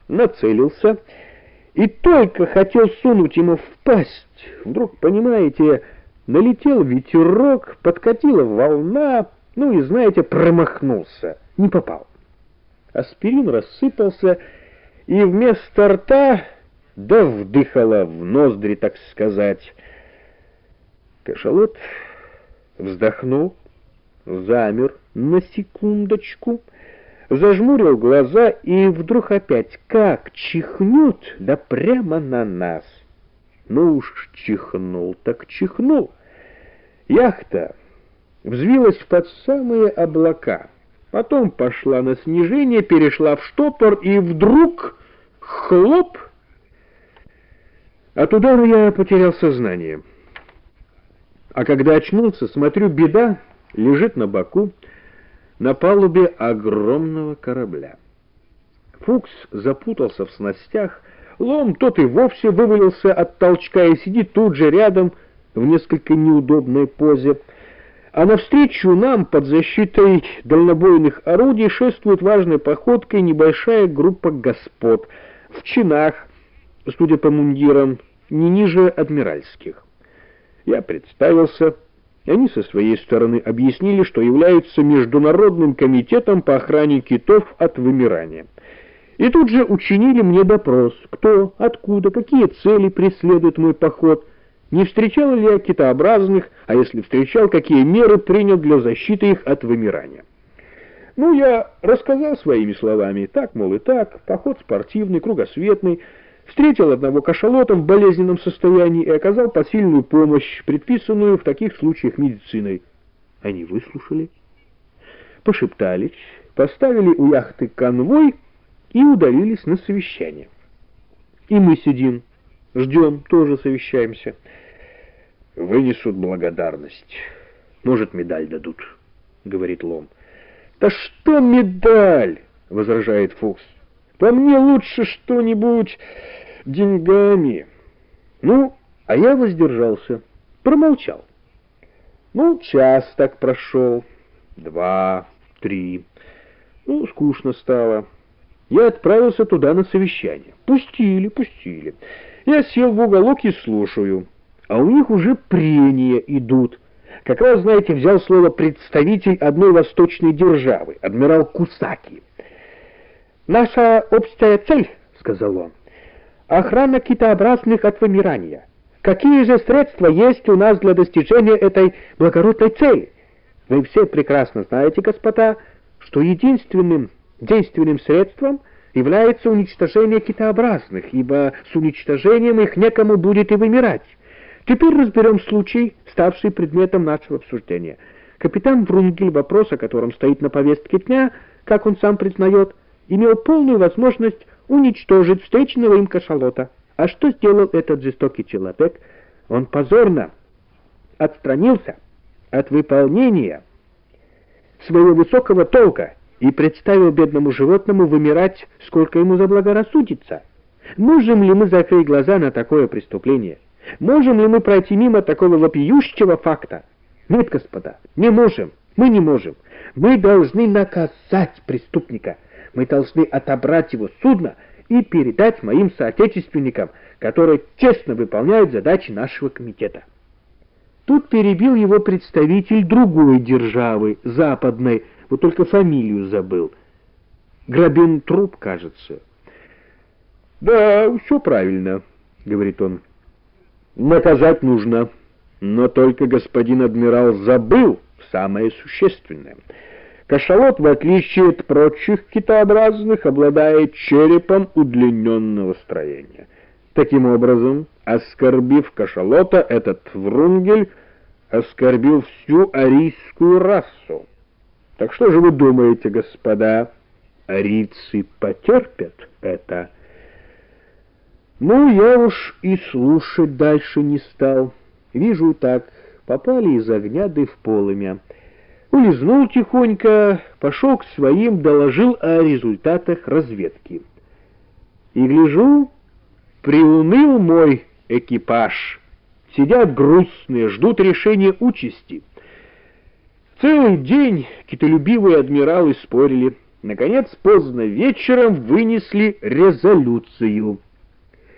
нацелился и только хотел сунуть ему в пасть. Вдруг, понимаете, налетел ветерок, подкатила волна, ну и, знаете, промахнулся, не попал. Аспирин рассыпался, и вместо рта, да вдыхало в ноздри, так сказать. Кашалот вздохнул, замер на секундочку, зажмурил глаза и вдруг опять как чихнет, да прямо на нас. Ну уж чихнул, так чихнул. Яхта взвилась под самые облака, потом пошла на снижение, перешла в штопор, и вдруг хлоп! От удара я потерял сознание. А когда очнулся, смотрю, беда лежит на боку, на палубе огромного корабля. Фукс запутался в снастях, Лом тот и вовсе вывалился от толчка и сидит тут же рядом в несколько неудобной позе. А навстречу нам под защитой дальнобойных орудий шествует важной походкой небольшая группа господ в чинах, судя по мундирам, не ниже адмиральских. Я представился, и они со своей стороны объяснили, что являются Международным комитетом по охране китов от вымирания. И тут же учинили мне допрос, кто, откуда, какие цели преследует мой поход, не встречал ли я китообразных, а если встречал, какие меры принял для защиты их от вымирания. Ну, я рассказал своими словами, так, мол, и так, поход спортивный, кругосветный, встретил одного кашалота в болезненном состоянии и оказал посильную помощь, предписанную в таких случаях медициной. Они выслушали, пошептались, поставили у яхты конвой и удалились на совещание. И мы сидим, ждем, тоже совещаемся. Вынесут благодарность. Может, медаль дадут, говорит Лом. Да что медаль, возражает Фукс. По мне лучше что-нибудь деньгами. Ну, а я воздержался, промолчал. Ну, час так прошел, 2, 3. Ну, скучно стало. Я отправился туда на совещание. Пустили. Я сел в уголок и слушаю. А у них уже прения идут. Как раз, знаете, взял слово представитель одной восточной державы, адмирал Кусаки. «Наша общая цель, — сказал он, — охрана китообразных от вымирания. Какие же средства есть у нас для достижения этой благородной цели? Вы все прекрасно знаете, господа, что единственным действенным средством является уничтожение китообразных, ибо с уничтожением их некому будет и вымирать. Теперь разберем случай, ставший предметом нашего обсуждения. Капитан Врунгель, вопрос о котором стоит на повестке дня, как он сам признает, имел полную возможность уничтожить встречного им кашалота. А что сделал этот жестокий человек? Он позорно отстранился от выполнения своего высокого долга и представил бедному животному вымирать, сколько ему заблагорассудится. Можем ли мы закрыть глаза на такое преступление? Можем ли мы пройти мимо такого вопиющего факта? Нет, господа, не можем. Мы не можем. Мы должны наказать преступника. Мы должны отобрать его судно и передать моим соотечественникам, которые честно выполняют задачи нашего комитета. Тут перебил его представитель другой державы, западной, вот только фамилию забыл. Грабентруп, кажется. «Да, все правильно», — говорит он. «Наказать нужно, но только господин адмирал забыл самое существенное. Кашалот, в отличие от прочих китообразных, обладает черепом удлиненного строения. Таким образом, оскорбив кашалота, этот Врунгель оскорбил всю арийскую расу. Так что же вы думаете, господа, арийцы потерпят это?» Ну, я уж и слушать дальше не стал. Вижу так, попали из огня да в полымя. Улизнул тихонько, пошел к своим, доложил о результатах разведки. И гляжу, приуныл мой экипаж. Сидят грустные, ждут решения участи. Целый день китолюбивые адмиралы спорили, Наконец, поздно вечером вынесли резолюцию.